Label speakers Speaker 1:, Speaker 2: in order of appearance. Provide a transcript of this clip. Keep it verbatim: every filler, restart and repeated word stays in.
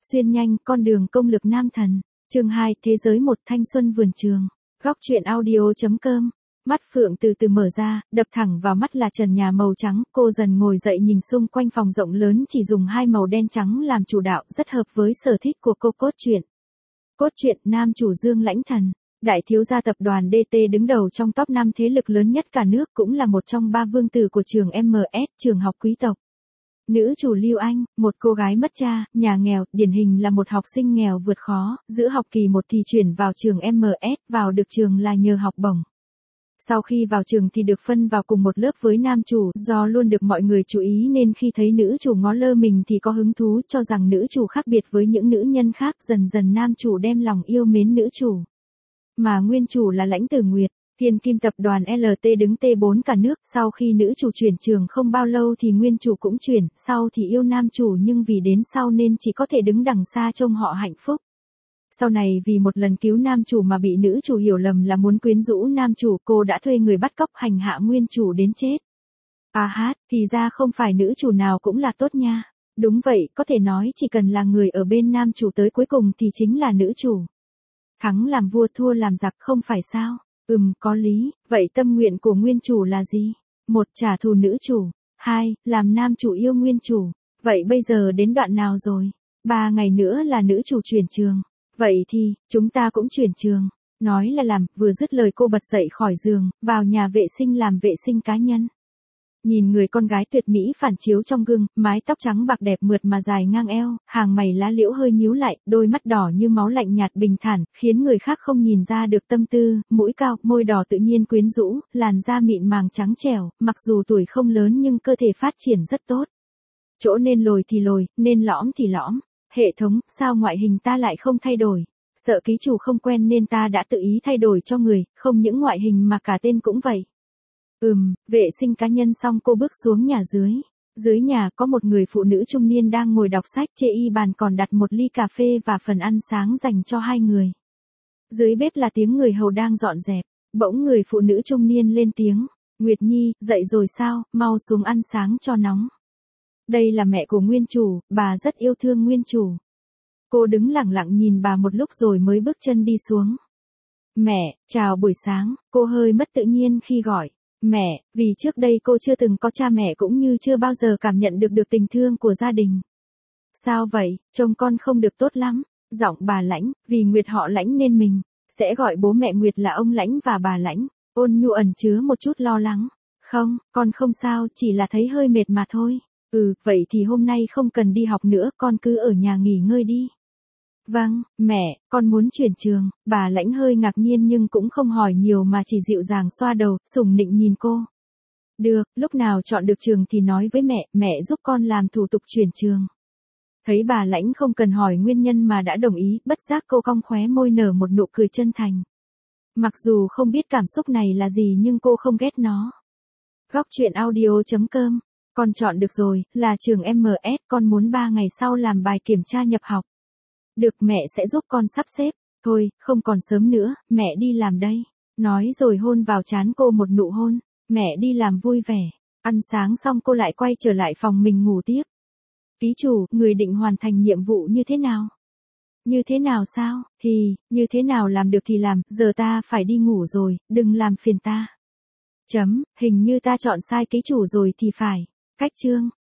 Speaker 1: Xuyên nhanh, con đường công lực nam thần. Chương hai, thế giới một, thanh xuân vườn trường. Góc truyện audio.com. Mắt Phượng từ từ mở ra, đập thẳng vào mắt là trần nhà màu trắng, cô dần ngồi dậy nhìn xung quanh phòng rộng lớn chỉ dùng hai màu đen trắng làm chủ đạo, rất hợp với sở thích của cô. Cốt truyện. Cốt truyện, nam chủ Dương Lãnh Thần, đại thiếu gia tập đoàn đê tê đứng đầu trong top năm thế lực lớn nhất cả nước, cũng là một trong ba vương tử của trường em ét, trường học quý tộc. Nữ chủ Lưu Anh, một cô gái mất cha, nhà nghèo, điển hình là một học sinh nghèo vượt khó, giữa học kỳ một thì chuyển vào trường em ét, vào được trường là nhờ học bổng. Sau khi vào trường thì được phân vào cùng một lớp với nam chủ, do luôn được mọi người chú ý nên khi thấy nữ chủ ngó lơ mình thì có hứng thú, cho rằng nữ chủ khác biệt với những nữ nhân khác, dần dần nam chủ đem lòng yêu mến nữ chủ. Mà nguyên chủ là Lãnh Tử Nguyệt, thiên kim tập đoàn lờ tê đứng tê bốn cả nước, sau khi nữ chủ chuyển trường không bao lâu thì nguyên chủ cũng chuyển, sau thì yêu nam chủ nhưng vì đến sau nên chỉ có thể đứng đằng xa trông họ hạnh phúc. Sau này vì một lần cứu nam chủ mà bị nữ chủ hiểu lầm là muốn quyến rũ nam chủ, cô đã thuê người bắt cóc hành hạ nguyên chủ đến chết. À hát, thì ra không phải nữ chủ nào cũng là tốt nha. Đúng vậy, có thể nói chỉ cần là người ở bên nam chủ tới cuối cùng thì chính là nữ chủ. Thắng làm vua thua làm giặc không phải sao? Ừm, có lý. Vậy tâm nguyện của nguyên chủ là gì? Một, trả thù nữ chủ. Hai, làm nam chủ yêu nguyên chủ. Vậy bây giờ đến đoạn nào rồi? Ba ngày nữa là nữ chủ chuyển trường. Vậy thì, chúng ta cũng chuyển trường. Nói là làm, vừa dứt lời cô bật dậy khỏi giường, vào nhà vệ sinh làm vệ sinh cá nhân. Nhìn người con gái tuyệt mỹ phản chiếu trong gương, mái tóc trắng bạc đẹp mượt mà dài ngang eo, hàng mày lá liễu hơi nhíu lại, đôi mắt đỏ như máu lạnh nhạt bình thản, khiến người khác không nhìn ra được tâm tư, mũi cao, môi đỏ tự nhiên quyến rũ, làn da mịn màng trắng trẻo, mặc dù tuổi không lớn nhưng cơ thể phát triển rất tốt. Chỗ nên lồi thì lồi, nên lõm thì lõm. Hệ thống, sao ngoại hình ta lại không thay đổi? Sợ ký chủ không quen nên ta đã tự ý thay đổi cho người, không những ngoại hình mà cả tên cũng vậy. Ừm, vệ sinh cá nhân xong cô bước xuống nhà dưới. Dưới nhà có một người phụ nữ trung niên đang ngồi đọc sách, trên y bàn còn đặt một ly cà phê và phần ăn sáng dành cho hai người. Dưới bếp là tiếng người hầu đang dọn dẹp, bỗng người phụ nữ trung niên lên tiếng, Nguyệt Nhi, dậy rồi sao, mau xuống ăn sáng cho nóng. Đây là mẹ của nguyên chủ, bà rất yêu thương nguyên chủ. Cô đứng lặng lặng nhìn bà một lúc rồi mới bước chân đi xuống. Mẹ, chào buổi sáng, cô hơi mất tự nhiên khi gọi. Mẹ, vì trước đây cô chưa từng có cha mẹ cũng như chưa bao giờ cảm nhận được được tình thương của gia đình. Sao vậy, trông con không được tốt lắm. Giọng bà Lãnh, vì Nguyệt họ Lãnh nên mình sẽ gọi bố mẹ Nguyệt là ông Lãnh và bà Lãnh. Ôn nhu ẩn chứa một chút lo lắng. Không, con không sao, chỉ là thấy hơi mệt mà thôi. Ừ, vậy thì hôm nay không cần đi học nữa, con cứ ở nhà nghỉ ngơi đi. Vâng, mẹ, con muốn chuyển trường. Bà Lãnh hơi ngạc nhiên nhưng cũng không hỏi nhiều mà chỉ dịu dàng xoa đầu, sủng nịnh nhìn cô. Được, lúc nào chọn được trường thì nói với mẹ, mẹ giúp con làm thủ tục chuyển trường. Thấy bà Lãnh không cần hỏi nguyên nhân mà đã đồng ý, bất giác cô cong khóe môi nở một nụ cười chân thành. Mặc dù không biết cảm xúc này là gì nhưng cô không ghét nó. Góc truyện audio.com. Con chọn được rồi, là trường em ét, con muốn ba ngày sau làm bài kiểm tra nhập học. Được, mẹ sẽ giúp con sắp xếp. Thôi, không còn sớm nữa, mẹ đi làm đây. Nói rồi hôn vào trán cô một nụ hôn. Mẹ đi làm vui vẻ. Ăn sáng xong cô lại quay trở lại phòng mình ngủ tiếp. Ký chủ, người định hoàn thành nhiệm vụ như thế nào? Như thế nào sao? Thì, như thế nào làm được thì làm, giờ ta phải đi ngủ rồi, đừng làm phiền ta. Chấm, hình như ta chọn sai ký chủ rồi thì phải. Cách chương.